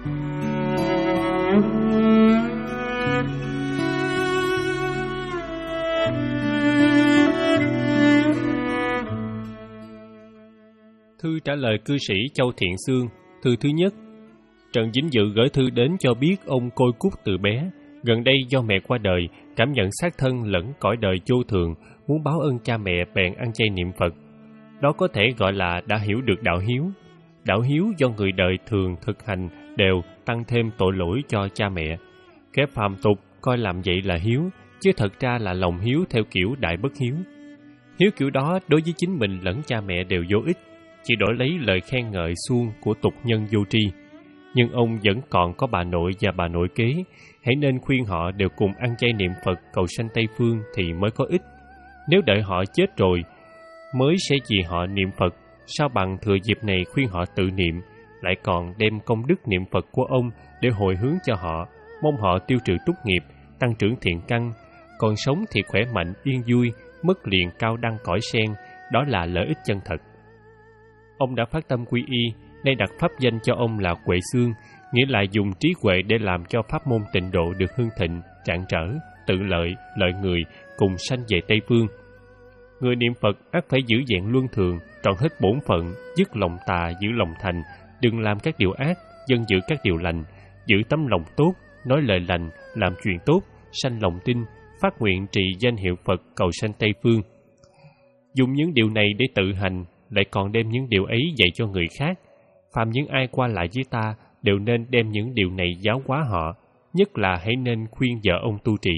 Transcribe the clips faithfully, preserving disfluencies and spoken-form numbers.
Thư trả lời cư sĩ Châu Thiện Xương. Thư thứ nhất. Trần Vĩnh Dự gửi thư đến cho biết ông côi cút từ bé. Gần đây do mẹ qua đời, cảm nhận xác thân lẫn cõi đời vô thường, muốn báo ơn cha mẹ bèn ăn chay niệm Phật. Đó có thể gọi là đã hiểu được đạo hiếu. Đạo hiếu do người đời thường thực hành đều tăng thêm tội lỗi cho cha mẹ. Kẻ phàm tục coi làm vậy là hiếu, chứ thật ra là lòng hiếu theo kiểu đại bất hiếu. Hiếu kiểu đó đối với chính mình lẫn cha mẹ đều vô ích, chỉ đổi lấy lời khen ngợi suông của tục nhân vô tri. Nhưng ông vẫn còn có bà nội và bà nội kế, hãy nên khuyên họ đều cùng ăn chay niệm Phật cầu sanh Tây Phương thì mới có ích. Nếu đợi họ chết rồi mới sẽ vì họ niệm Phật, sao bằng thừa dịp này khuyên họ tự niệm, lại còn đem công đức niệm Phật của ông để hồi hướng cho họ, mong họ tiêu trừ túc nghiệp, tăng trưởng thiện căn, còn sống thì khỏe mạnh yên vui, mất liền cao đăng cõi sen, đó là lợi ích chân thật. Ông đã phát tâm quy y, nay đặt pháp danh cho ông là Huệ Xương, nghĩa là dùng trí huệ để làm cho pháp môn tịnh độ được hưng thịnh, rạng rỡ, tự lợi, lợi người, cùng sanh về Tây Phương. Người niệm Phật ắt phải giữ vẹn luân thường, trọn hết bổn phận, dứt lòng tà, giữ lòng thành, đừng làm các điều ác, dân giữ các điều lành, giữ tấm lòng tốt, nói lời lành, làm chuyện tốt, sanh lòng tin, phát nguyện trì danh hiệu Phật cầu sanh Tây Phương. Dùng những điều này để tự hành, lại còn đem những điều ấy dạy cho người khác. Phàm những ai qua lại với ta đều nên đem những điều này giáo hóa họ, nhất là hãy nên khuyên vợ ông tu trì.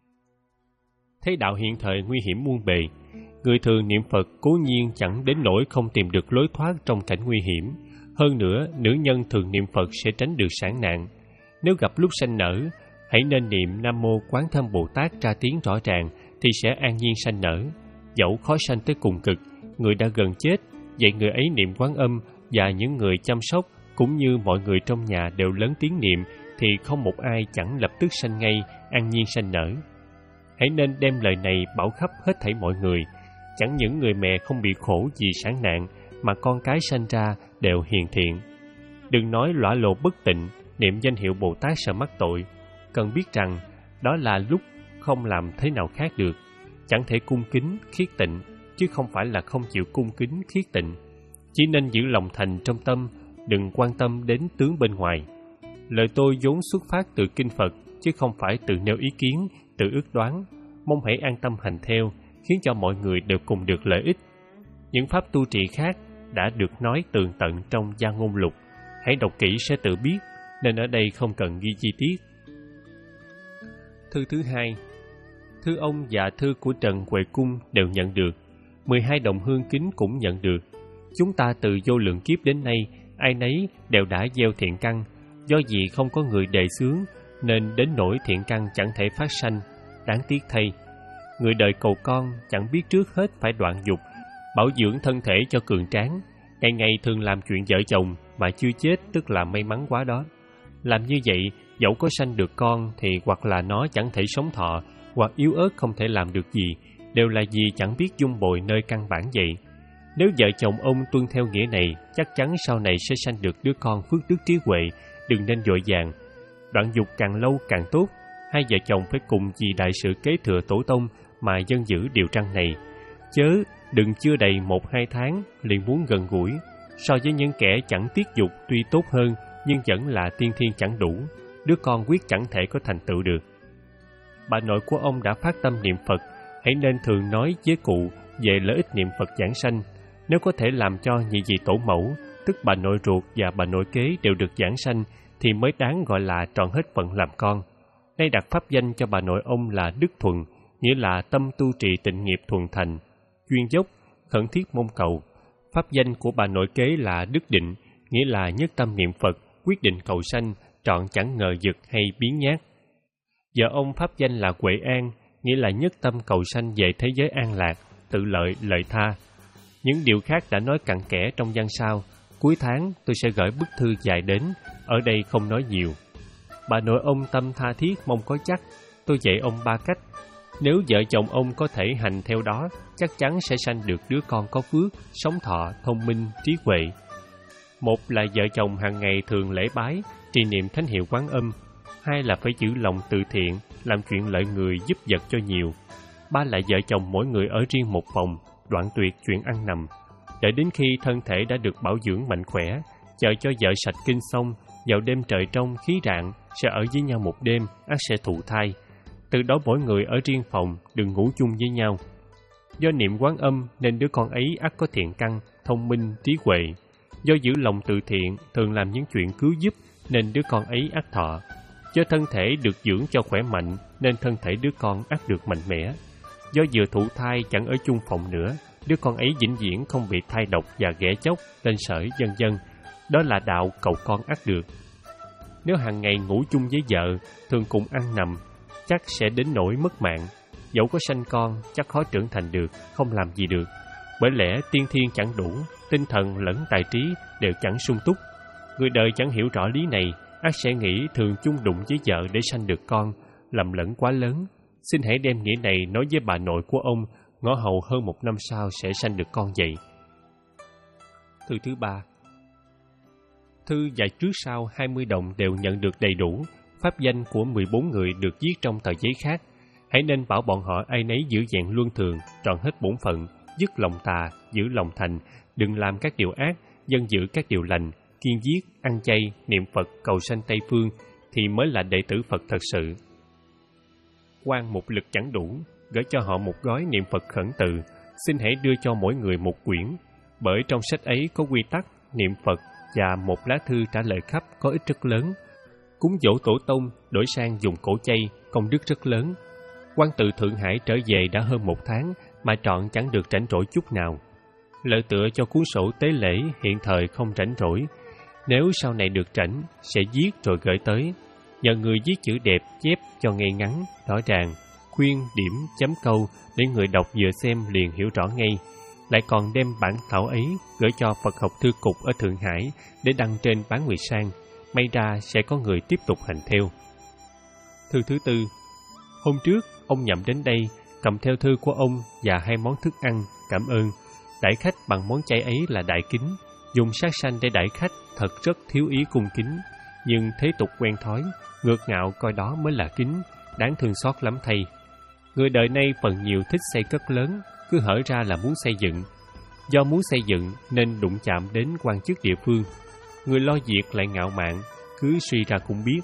Thế đạo hiện thời nguy hiểm muôn bề, người thường niệm Phật cố nhiên chẳng đến nỗi không tìm được lối thoát trong cảnh nguy hiểm. Hơn nữa, nữ nhân thường niệm Phật sẽ tránh được sản nạn. Nếu gặp lúc sanh nở, hãy nên niệm Nam Mô Quán Thâm Bồ Tát ra tiếng rõ ràng thì sẽ an nhiên sanh nở. Dẫu khó sanh tới cùng cực, người đã gần chết, vậy người ấy niệm Quán Âm và những người chăm sóc cũng như mọi người trong nhà đều lớn tiếng niệm thì không một ai chẳng lập tức sanh ngay, an nhiên sanh nở. Hãy nên đem lời này bảo khắp hết thảy mọi người. Chẳng những người mẹ không bị khổ vì sản nạn, mà con cái sanh ra đều hiền thiện. Đừng nói lõa lộ bất tịnh, niệm danh hiệu Bồ Tát sợ mắc tội. Cần biết rằng, đó là lúc không làm thế nào khác được. Chẳng thể cung kính, khiết tịnh, chứ không phải là không chịu cung kính, khiết tịnh. Chỉ nên giữ lòng thành trong tâm, đừng quan tâm đến tướng bên ngoài. Lời tôi vốn xuất phát từ kinh Phật, chứ không phải tự nêu ý kiến, tự ước đoán. Mong hãy an tâm hành theo, khiến cho mọi người đều cùng được lợi ích. Những pháp tu trì khác đã được nói tường tận trong Gia Ngôn Lục, hãy đọc kỹ sẽ tự biết, nên ở đây không cần ghi chi tiết. Thư thứ hai. Thư ông và thư của Trần Huệ Cung đều nhận được, mười hai đồng hương kính cũng nhận được. Chúng ta từ vô lượng kiếp đến nay, ai nấy đều đã gieo thiện căn, do vì không có người đề xướng, nên đến nỗi thiện căn chẳng thể phát sanh, đáng tiếc thay. Người đời cầu con chẳng biết trước hết phải đoạn dục, bảo dưỡng thân thể cho cường tráng, ngày ngày thường làm chuyện vợ chồng mà chưa chết tức là may mắn quá đó. Làm như vậy, dẫu có sanh được con thì hoặc là nó chẳng thể sống thọ, hoặc yếu ớt không thể làm được gì, đều là vì chẳng biết dung bồi nơi căn bản vậy. Nếu vợ chồng ông tuân theo nghĩa này, chắc chắn sau này sẽ sanh được đứa con phước đức trí huệ, đừng nên vội vàng. Đoạn dục càng lâu càng tốt, hai vợ chồng phải cùng vì đại sự kế thừa tổ tông mà dân giữ điều răn này. Chớ đừng chưa đầy một hai tháng liền muốn gần gũi. So với những kẻ chẳng tiết dục tuy tốt hơn, nhưng vẫn là tiên thiên chẳng đủ, đứa con quyết chẳng thể có thành tựu được. Bà nội của ông đã phát tâm niệm Phật, hãy nên thường nói với cụ về lợi ích niệm Phật giảng sanh. Nếu có thể làm cho nhị vị tổ mẫu, tức bà nội ruột và bà nội kế đều được giảng sanh, thì mới đáng gọi là trọn hết phận làm con. Nay đặt pháp danh cho bà nội ông là Đức Thuần, nghĩa là tâm tu trì tịnh nghiệp thuần thành, chuyên dốc, khẩn thiết mong cầu. Pháp danh của bà nội kế là Đức Định, nghĩa là nhất tâm niệm Phật, quyết định cầu sanh, trọn chẳng ngờ vực hay biến nhát. Vợ ông pháp danh là Huệ An, nghĩa là nhất tâm cầu sanh về thế giới an lạc, tự lợi, lợi tha. Những điều khác đã nói cặn kẽ trong văn sau. Cuối tháng tôi sẽ gửi bức thư dài đến, ở đây không nói nhiều. Bà nội ông tâm tha thiết mong có chắc, tôi dạy ông ba cách. Nếu vợ chồng ông có thể hành theo đó, chắc chắn sẽ sanh được đứa con có phước, sống thọ, thông minh, trí huệ. Một là vợ chồng hàng ngày thường lễ bái, trì niệm thánh hiệu Quán Âm, hai là phải giữ lòng từ thiện, làm chuyện lợi người giúp vật cho nhiều, ba là vợ chồng mỗi người ở riêng một phòng, đoạn tuyệt chuyện ăn nằm, đợi đến khi thân thể đã được bảo dưỡng mạnh khỏe, chờ cho vợ sạch kinh xong, vào đêm trời trong khí rạng sẽ ở với nhau một đêm, ắt sẽ thụ thai. Từ đó mỗi người ở riêng phòng, đừng ngủ chung với nhau. Do niệm Quán Âm nên đứa con ấy ắt có thiện căn, thông minh, trí huệ. Do giữ lòng từ thiện, thường làm những chuyện cứu giúp nên đứa con ấy ắt thọ. Do thân thể được dưỡng cho khỏe mạnh nên thân thể đứa con ắt được mạnh mẽ. Do vừa thụ thai chẳng ở chung phòng nữa, đứa con ấy vĩnh viễn không bị thai độc và ghẻ chóc, lên sởi vân vân. Đó là đạo cầu con ắt được. Nếu hàng ngày ngủ chung với vợ, thường cùng ăn nằm, chắc sẽ đến nỗi mất mạng. Dẫu có sanh con, chắc khó trưởng thành được, không làm gì được. Bởi lẽ tiên thiên chẳng đủ, tinh thần lẫn tài trí đều chẳng sung túc. Người đời chẳng hiểu rõ lý này, ắt sẽ nghĩ thường chung đụng với vợ để sanh được con, lầm lẫn quá lớn. Xin hãy đem nghĩa này nói với bà nội của ông, ngõ hầu hơn một năm sau sẽ sanh được con vậy. Thư thứ ba. Thư và trước sau hai mươi đồng đều nhận được đầy đủ. Pháp danh của mười bốn người được viết trong tờ giấy khác. Hãy nên bảo bọn họ ai nấy giữ vẹn luân thường, trọn hết bổn phận, dứt lòng tà, giữ lòng thành, đừng làm các điều ác, dân giữ các điều lành, kiên giết, ăn chay, niệm Phật, cầu sanh Tây Phương, thì mới là đệ tử Phật thật sự. Quan một lực chẳng đủ, gửi cho họ một gói niệm Phật khẩn từ, xin hãy đưa cho mỗi người một quyển, bởi trong sách ấy có quy tắc, niệm Phật và một lá thư trả lời khắp có ích rất lớn. Cúng dỗ tổ tông, đổi sang dùng cổ chay, công đức rất lớn. Quan từ Thượng Hải trở về đã hơn một tháng mà trọn chẳng được rảnh rỗi chút nào. Lợi tựa cho cuốn sổ tế lễ hiện thời không rảnh rỗi. Nếu sau này được rảnh, sẽ viết rồi gửi tới. Nhờ người viết chữ đẹp chép cho ngay ngắn, rõ ràng, khuyên, điểm, chấm câu để người đọc vừa xem liền hiểu rõ ngay. Lại còn đem bản thảo ấy gửi cho Phật học thư cục ở Thượng Hải để đăng trên bán nguyệt sang. May ra sẽ có người tiếp tục hành theo. Thư thứ tư. Hôm trước, ông Nhậm đến đây, cầm theo thư của ông và hai món thức ăn, cảm ơn. Đãi khách bằng món chay ấy là đại kính, dùng sát sanh để đãi khách thật rất thiếu ý cung kính. Nhưng thế tục quen thói, ngược ngạo coi đó mới là kính, đáng thương xót lắm thay. Người đời nay phần nhiều thích xây cất lớn, cứ hở ra là muốn xây dựng. Do muốn xây dựng nên đụng chạm đến quan chức địa phương. Người lo việc lại ngạo mạn, cứ suy ra cũng biết.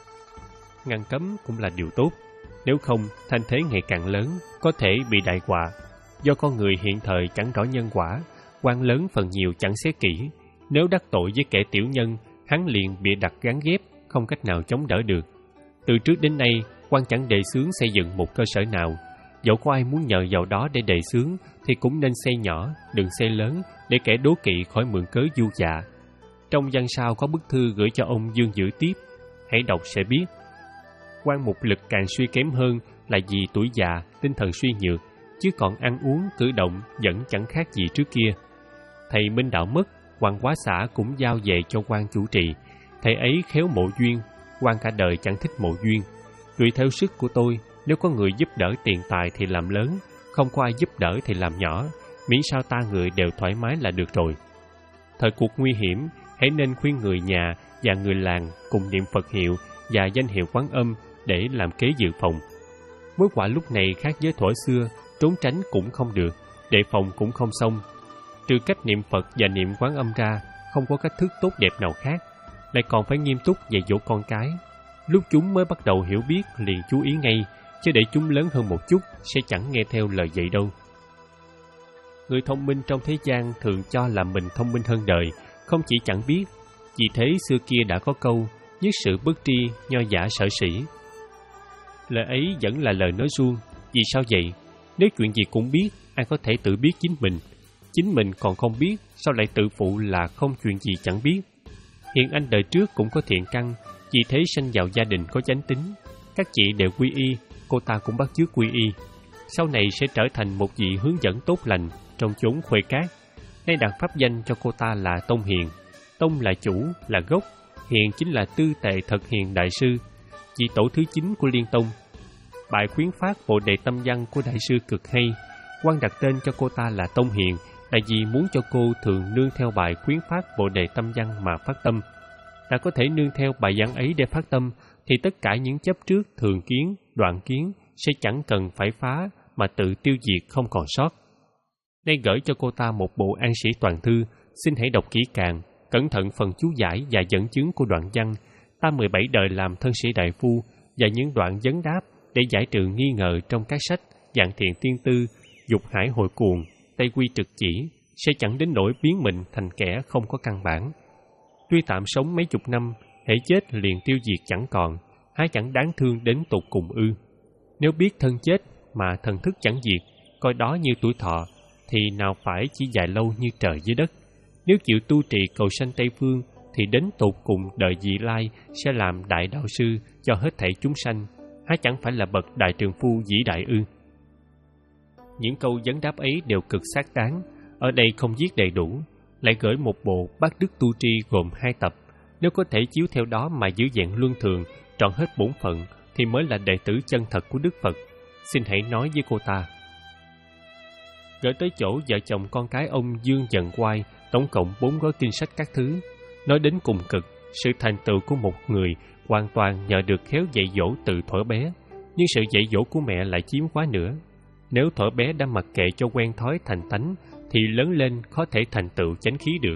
Ngăn cấm cũng là điều tốt, nếu không thanh thế ngày càng lớn, có thể bị đại họa. Do con người hiện thời chẳng rõ nhân quả, quan lớn phần nhiều chẳng xét kỹ. Nếu đắc tội với kẻ tiểu nhân, hắn liền bịa đặt gán ghép, không cách nào chống đỡ được. Từ trước đến nay, quan chẳng đề xướng xây dựng một cơ sở nào. Dẫu có ai muốn nhờ vào đó để đề xướng, thì cũng nên xây nhỏ, đừng xây lớn, để kẻ đố kỵ khỏi mượn cớ du dạ. Trong văn sau có bức thư gửi cho ông Dương Dữ tiếp, hãy đọc sẽ biết. Quan mục lực càng suy kém hơn là vì tuổi già, tinh thần suy nhược, chứ còn ăn uống, cử động vẫn chẳng khác gì trước kia. Thầy Minh Đạo mất, quan Quá Xã cũng giao về cho quan chủ trì. Thầy ấy khéo mộ duyên, quan cả đời chẳng thích mộ duyên. Tùy theo sức của tôi, nếu có người giúp đỡ tiền tài thì làm lớn, không có ai giúp đỡ thì làm nhỏ, miễn sao ta người đều thoải mái là được rồi. Thời cuộc nguy hiểm, hãy nên khuyên người nhà và người làng cùng niệm Phật hiệu và danh hiệu Quán Âm để làm kế dự phòng. Mối họa lúc này khác với thuở xưa, trốn tránh cũng không được, đề phòng cũng không xong. Trừ cách niệm Phật và niệm Quán Âm ra, không có cách thức tốt đẹp nào khác, lại còn phải nghiêm túc dạy dỗ con cái. Lúc chúng mới bắt đầu hiểu biết liền chú ý ngay, chứ để chúng lớn hơn một chút sẽ chẳng nghe theo lời dạy đâu. Người thông minh trong thế gian thường cho là mình thông minh hơn đời, không chỉ chẳng biết. Vì thế xưa kia đã có câu, nhất sự bất tri, nho giả sở sĩ. Lời ấy vẫn là lời nói suông. Vì sao vậy? Nếu chuyện gì cũng biết, ai có thể tự biết chính mình? Chính mình còn không biết, sao lại tự phụ là không chuyện gì chẳng biết? Hiền Anh đời trước cũng có thiện căn, vì thế sanh vào gia đình có chánh tính. Các chị đều quy y, cô ta cũng bắt chước quy y. Sau này sẽ trở thành một vị hướng dẫn tốt lành trong chốn khuê cát. Nay đặt pháp danh cho cô ta là Tông Hiền. Tông là chủ, là gốc. Hiền chính là tư tệ thật hiền đại sư, vị tổ thứ chín của Liên Tông. Bài khuyến phát Bồ Đề Tâm Văn của đại sư cực hay. Quan đặt tên cho cô ta là Tông Hiền là vì muốn cho cô thường nương theo bài khuyến phát Bồ Đề Tâm Văn mà phát tâm. đã có thể nương theo bài giảng ấy để phát tâm, thì tất cả những chấp trước, thường kiến, đoạn kiến sẽ chẳng cần phải phá mà tự tiêu diệt không còn sót. Nay gửi cho cô ta một bộ An Sĩ Toàn Thư, xin hãy đọc kỹ càng, cẩn thận phần chú giải và dẫn chứng của đoạn văn Ta mười bảy đời làm thân sĩ đại phu và những đoạn vấn đáp để giải trừ nghi ngờ trong các sách Dạng Thiện Tiên Tư, Dục Hải Hội Cuồng, Tây Quy Trực Chỉ, sẽ chẳng đến nỗi biến mình thành kẻ không có căn bản. Tuy tạm sống mấy chục năm, hễ chết liền tiêu diệt chẳng còn, há chẳng đáng thương đến tột cùng ư? Nếu biết thân chết mà thần thức chẳng diệt, coi đó như tuổi thọ, thì nào phải chỉ dài lâu như trời dưới đất. Nếu chịu tu trì cầu sanh Tây Phương, thì đến tột cùng đời vị lai sẽ làm đại đạo sư cho hết thảy chúng sanh, há chẳng phải là bậc đại trường phu vĩ đại ư? Những câu vấn đáp ấy đều cực xác đáng, ở đây không viết đầy đủ, lại gửi một bộ Bát Đức Tu Tri gồm hai tập. Nếu có thể chiếu theo đó mà giữ dạng luân thường, trọn hết bổn phận, thì mới là đệ tử chân thật của Đức Phật. Xin hãy nói với cô ta. Gửi tới chỗ vợ chồng con cái ông Dương Dần Quai, tổng cộng bốn gói kinh sách các thứ. Nói đến cùng cực, sự thành tựu của một người hoàn toàn nhờ được khéo dạy dỗ từ thuở bé, nhưng sự dạy dỗ của mẹ lại chiếm quá nữa. Nếu thuở bé đã mặc kệ cho quen thói thành tánh, thì lớn lên khó thể thành tựu chánh khí được.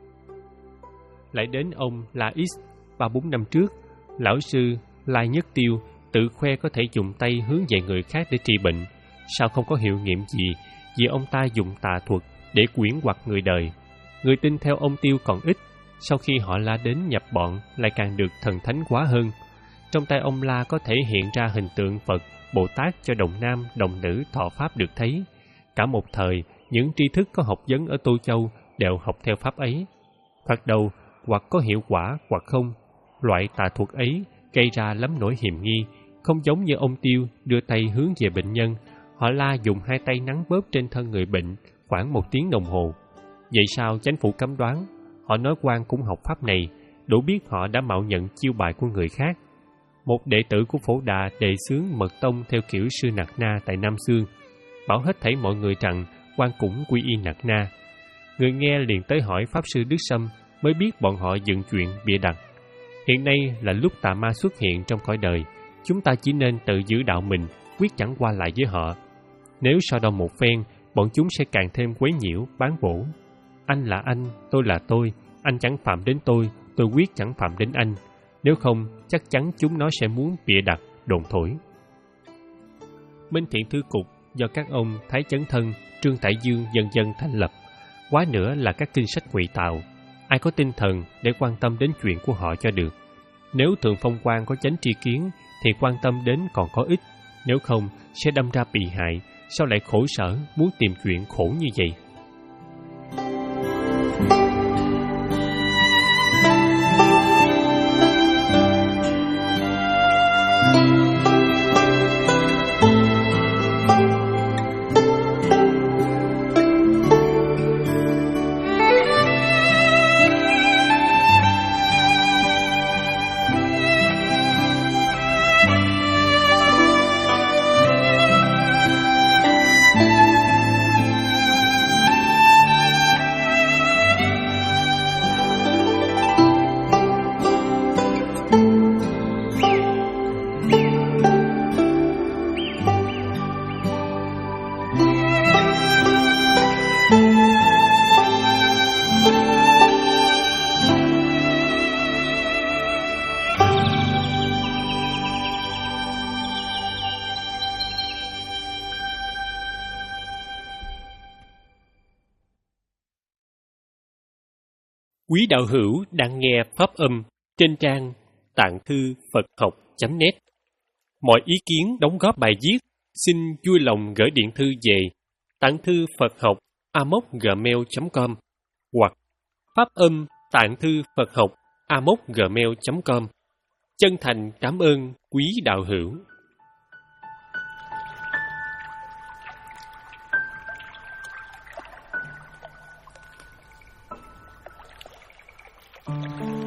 Lại đến ông La X, ba bốn năm trước, lão sư Lai Nhất Tiêu tự khoe có thể dùng tay hướng dạy người khác để trị bệnh. Sao không có hiệu nghiệm gì? Vì ông ta dùng tà thuật để quyển hoặc người đời. Người tin theo ông Tiêu còn ít, sau khi họ La đến nhập bọn lại càng được thần thánh quá hơn. Trong tay ông La có thể hiện ra hình tượng Phật, Bồ Tát cho đồng nam, đồng nữ thọ pháp được thấy. Cả một thời, những tri thức có học vấn ở Tô Châu đều học theo pháp ấy. Thoạt đầu, hoặc có hiệu quả hoặc không. Loại tà thuật ấy gây ra lắm nỗi hiềm nghi, không giống như ông Tiêu đưa tay hướng về bệnh nhân. Họ La dùng hai tay nắn bóp trên thân người bệnh khoảng một tiếng đồng hồ. Vậy sao chánh phủ cấm đoán? Họ nói quan cũng học pháp này, đủ biết họ đã mạo nhận chiêu bài của người khác. Một đệ tử của Phổ Đà đề xướng mật tông theo kiểu sư Nặc Na tại Nam Xương, bảo hết thảy mọi người rằng quan cũng quy y Nặc Na. Người nghe liền tới hỏi Pháp Sư Đức Sâm, mới biết bọn họ dựng chuyện bịa đặt. Hiện nay là lúc tà ma xuất hiện trong cõi đời, chúng ta chỉ nên tự giữ đạo mình, quyết chẳng qua lại với họ. Nếu so đo một phen, bọn chúng sẽ càng thêm quấy nhiễu, bán bổ. Anh là anh, tôi là tôi, anh chẳng phạm đến tôi, tôi quyết chẳng phạm đến anh. Nếu không, chắc chắn chúng nó sẽ muốn bịa đặt, đồn thổi. Minh Thiện Thư Cục do các ông Thái Chấn Thân, Trương Tại Dương dần dần thành lập. Quá nữa là các kinh sách ngụy tạo. Ai có tinh thần để quan tâm đến chuyện của họ cho được. Nếu Thượng Phong Quan có chánh tri kiến thì quan tâm đến còn có ích. Nếu không, sẽ đâm ra bị hại. Sao lại khổ sở muốn tìm chuyện khổ như vậy? Quý đạo hữu đang nghe pháp âm trên trang tạng thư Phật học chấm net. Mọi ý kiến đóng góp bài viết xin vui lòng gửi điện thư về tạng thư Phật học a mốc gmail chấm com hoặc pháp âm tạng thư Phật học a mốc gmail chấm com. Chân thành cảm ơn quý đạo hữu. Thank you.